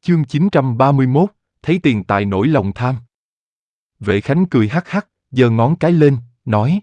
Chương 931, thấy tiền tài nổi lòng tham. Vệ Khánh cười hắc hắc, giơ ngón cái lên, nói.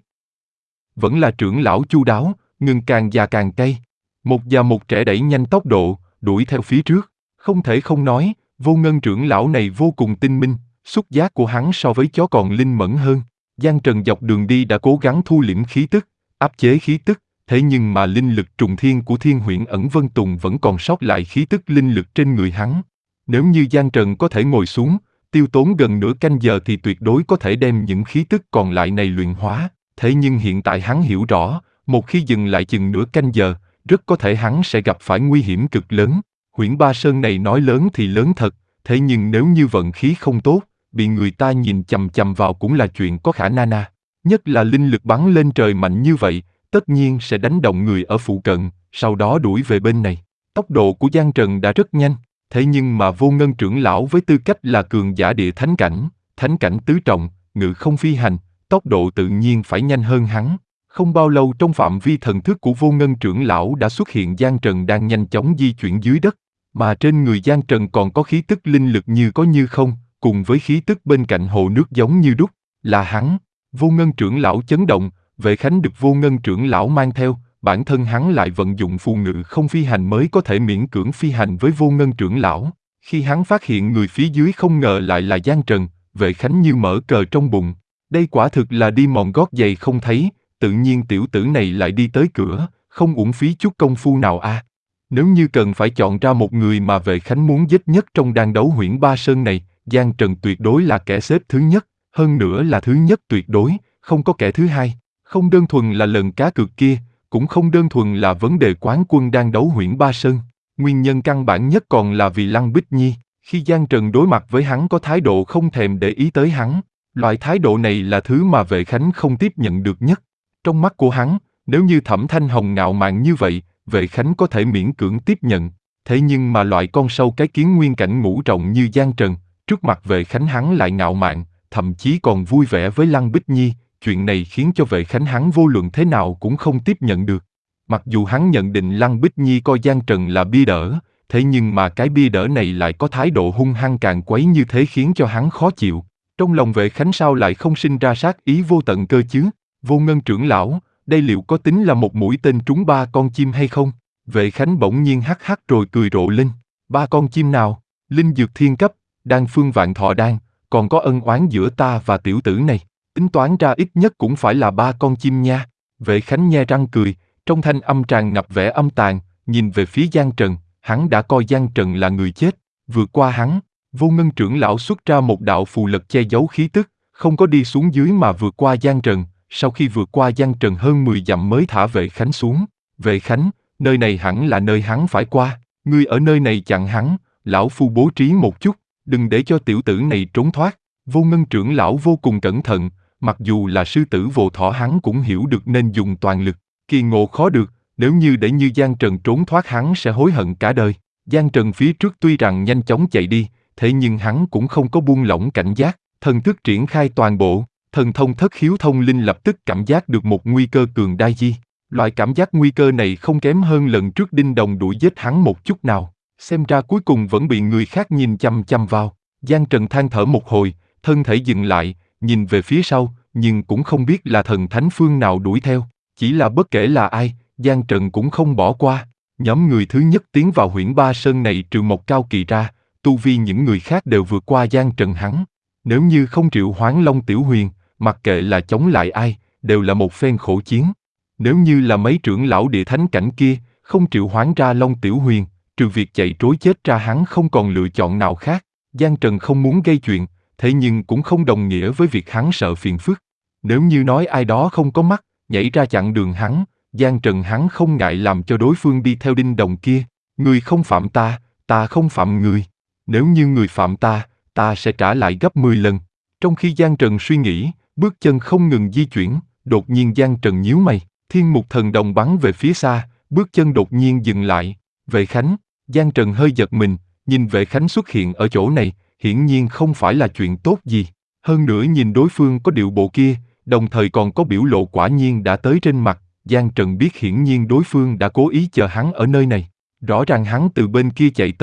Vẫn là trưởng lão chu đáo, ngừng càng già càng cay. Một già một trẻ đẩy nhanh tốc độ, đuổi theo phía trước. Không thể không nói, Vô Ngân trưởng lão này vô cùng tinh minh, xúc giác của hắn so với chó còn linh mẫn hơn. Giang Trần dọc đường đi đã cố gắng thu liễm khí tức, áp chế khí tức, thế nhưng mà linh lực trùng thiên của Thiên Huyễn Ẩn Vân Tùng vẫn còn sót lại khí tức linh lực trên người hắn. Nếu như Giang Trần có thể ngồi xuống, tiêu tốn gần nửa canh giờ thì tuyệt đối có thể đem những khí tức còn lại này luyện hóa. Thế nhưng hiện tại hắn hiểu rõ, một khi dừng lại chừng nửa canh giờ, rất có thể hắn sẽ gặp phải nguy hiểm cực lớn. Huyễn Ba Sơn này nói lớn thì lớn thật, thế nhưng nếu như vận khí không tốt, bị người ta nhìn chằm chằm vào cũng là chuyện có khả năng. Nhất là linh lực bắn lên trời mạnh như vậy, tất nhiên sẽ đánh động người ở phụ cận, sau đó đuổi về bên này. Tốc độ của Giang Trần đã rất nhanh, thế nhưng mà Vô Ngân trưởng lão với tư cách là cường giả địa thánh cảnh tứ trọng, ngự không phi hành, tốc độ tự nhiên phải nhanh hơn hắn. Không bao lâu trong phạm vi thần thức của Vô Ngân trưởng lão đã xuất hiện Giang Trần đang nhanh chóng di chuyển dưới đất, mà trên người Giang Trần còn có khí tức linh lực như có như không, cùng với khí tức bên cạnh hồ nước giống như đúc, là hắn. Vô Ngân trưởng lão chấn động, Vệ Khánh được Vô Ngân trưởng lão mang theo, bản thân hắn lại vận dụng phù ngự không phi hành mới có thể miễn cưỡng phi hành với Vô Ngân trưởng lão. Khi hắn phát hiện người phía dưới không ngờ lại là Giang Trần, Vệ Khánh như mở cờ trong bụng. Đây quả thực là đi mòn gót giày không thấy, tự nhiên tiểu tử này lại đi tới cửa, không uổng phí chút công phu nào a. Nếu như cần phải chọn ra một người mà Vệ Khánh muốn giết nhất trong đàn đấu Huyễn Ba Sơn này, Giang Trần tuyệt đối là kẻ xếp thứ nhất, hơn nữa là thứ nhất tuyệt đối, không có kẻ thứ hai. Không đơn thuần là lần cá cược kia, cũng không đơn thuần là vấn đề quán quân đang đấu Huyễn Ba Sơn. Nguyên nhân căn bản nhất còn là vì Lăng Bích Nhi, khi Giang Trần đối mặt với hắn có thái độ không thèm để ý tới hắn. Loại thái độ này là thứ mà Vệ Khánh không tiếp nhận được nhất. Trong mắt của hắn, nếu như Thẩm Thanh Hồng ngạo mạn như vậy, Vệ Khánh có thể miễn cưỡng tiếp nhận. Thế nhưng mà loại con sâu cái kiến nguyên cảnh ngũ trọng như Giang Trần, trước mặt Vệ Khánh hắn lại ngạo mạn, thậm chí còn vui vẻ với Lăng Bích Nhi. Chuyện này khiến cho Vệ Khánh hắn vô luận thế nào cũng không tiếp nhận được. Mặc dù hắn nhận định Lăng Bích Nhi coi Giang Trần là bia đỡ, thế nhưng mà cái bia đỡ này lại có thái độ hung hăng càn quấy như thế khiến cho hắn khó chịu. Trong lòng Vệ Khánh sao lại không sinh ra sát ý vô tận cơ chứ? Vô Ngân trưởng lão, đây liệu có tính là một mũi tên trúng 3 con chim hay không? Vệ Khánh bỗng nhiên hắc hắc rồi cười rộ lên. 3 con chim nào? Linh dược thiên cấp, đan phương vạn thọ đan, còn có ân oán giữa ta và tiểu tử này. Tính toán ra ít nhất cũng phải là 3 con chim nha. Vệ Khánh nhe răng cười, trong thanh âm tràn ngập vẻ âm tàn, nhìn về phía Giang Trần, hắn đã coi Giang Trần là người chết. Vượt qua hắn, Vô Ngân trưởng lão xuất ra một đạo phù lực che giấu khí tức, không có đi xuống dưới mà vượt qua Giang Trần. Sau khi vượt qua Giang Trần hơn 10 dặm mới thả Vệ Khánh xuống. Vệ Khánh, nơi này hẳn là nơi hắn phải qua, ngươi ở nơi này chặn hắn, lão phu bố trí một chút, đừng để cho tiểu tử này trốn thoát. Vô Ngân trưởng lão vô cùng cẩn thận, mặc dù là sư tử vô thọ hắn cũng hiểu được nên dùng toàn lực, kỳ ngộ khó được, nếu như để như Giang Trần trốn thoát hắn sẽ hối hận cả đời. Giang Trần phía trước tuy rằng nhanh chóng chạy đi, thế nhưng hắn cũng không có buông lỏng cảnh giác, thần thức triển khai toàn bộ, thần thông thất khiếu thông linh lập tức cảm giác được một nguy cơ cường đại di. Loại cảm giác nguy cơ này không kém hơn lần trước Đinh Đồng đuổi giết hắn một chút nào, xem ra cuối cùng vẫn bị người khác nhìn chăm chăm vào. Giang Trần than thở một hồi, thân thể dừng lại, nhìn về phía sau, nhưng cũng không biết là thần thánh phương nào đuổi theo, chỉ là bất kể là ai, Giang Trần cũng không bỏ qua. Nhóm người thứ nhất tiến vào Huyễn Ba Sơn này trừ Mộc Cao Kỳ ra, tu vi những người khác đều vượt qua Giang Trần hắn. Nếu như không triệu hoán Long Tiểu Huyền, mặc kệ là chống lại ai, đều là một phen khổ chiến. Nếu như là mấy trưởng lão địa thánh cảnh kia, không triệu hoán ra Long Tiểu Huyền, trừ việc chạy trối chết ra hắn không còn lựa chọn nào khác. Giang Trần không muốn gây chuyện, thế nhưng cũng không đồng nghĩa với việc hắn sợ phiền phức. Nếu như nói ai đó không có mắt, nhảy ra chặn đường hắn, Giang Trần hắn không ngại làm cho đối phương đi theo Đinh Đồng kia. Người không phạm ta, ta không phạm người. Nếu như người phạm ta, ta sẽ trả lại gấp 10 lần. Trong khi Giang Trần suy nghĩ, bước chân không ngừng di chuyển, đột nhiên Giang Trần nhíu mày, thiên mục thần đồng bắn về phía xa, bước chân đột nhiên dừng lại. Vệ Khánh, Giang Trần hơi giật mình, nhìn Vệ Khánh xuất hiện ở chỗ này, hiển nhiên không phải là chuyện tốt gì. Hơn nữa nhìn đối phương có điệu bộ kia, đồng thời còn có biểu lộ quả nhiên đã tới trên mặt, Giang Trần biết hiển nhiên đối phương đã cố ý chờ hắn ở nơi này. Rõ ràng hắn từ bên kia chạy tới,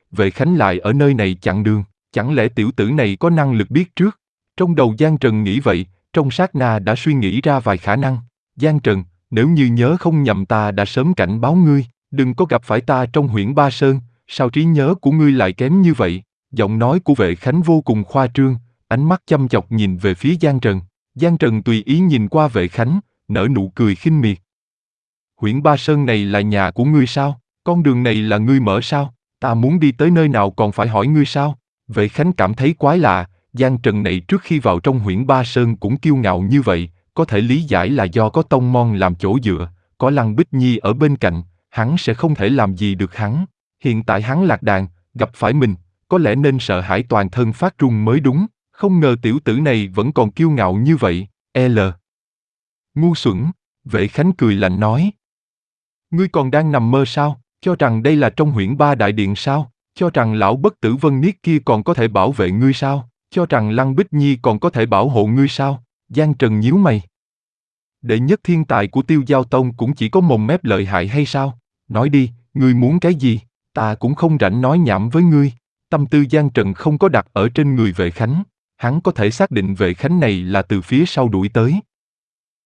Vệ Khánh lại ở nơi này chặn đường, chẳng lẽ tiểu tử này có năng lực biết trước? Trong đầu Giang Trần nghĩ vậy, trong sát na đã suy nghĩ ra vài khả năng. Giang Trần, nếu như nhớ không nhầm ta đã sớm cảnh báo ngươi, đừng có gặp phải ta trong Huyễn Ba Sơn, sao trí nhớ của ngươi lại kém như vậy? Giọng nói của Vệ Khánh vô cùng khoa trương, ánh mắt chăm chọc nhìn về phía Giang Trần. Giang Trần tùy ý nhìn qua Vệ Khánh, nở nụ cười khinh miệt. Huyễn Ba Sơn này là nhà của ngươi sao? Con đường này là ngươi mở sao? Ta muốn đi tới nơi nào còn phải hỏi ngươi sao? Vệ Khánh cảm thấy quái lạ, Giang Trần này trước khi vào trong Huyễn Ba Sơn cũng kiêu ngạo như vậy, có thể lý giải là do có tông môn làm chỗ dựa, có Lăng Bích Nhi ở bên cạnh, hắn sẽ không thể làm gì được hắn. Hiện tại hắn lạc đàn, gặp phải mình, có lẽ nên sợ hãi toàn thân phát run mới đúng, không ngờ tiểu tử này vẫn còn kiêu ngạo như vậy, ngu xuẩn, Vệ Khánh cười lạnh nói. Ngươi còn đang nằm mơ sao, cho rằng đây là trong Huyễn Ba Đại Điện sao, cho rằng lão bất tử Vân Niết kia còn có thể bảo vệ ngươi sao, cho rằng Lăng Bích Nhi còn có thể bảo hộ ngươi sao, Giang Trần nhíu mày. Đệ nhất thiên tài của Tiêu Giao Tông cũng chỉ có mồm mép lợi hại hay sao, nói đi, ngươi muốn cái gì, ta cũng không rảnh nói nhảm với ngươi. Tâm tư Giang Trần không có đặt ở trên người Vệ Khánh, hắn có thể xác định Vệ Khánh này là từ phía sau đuổi tới.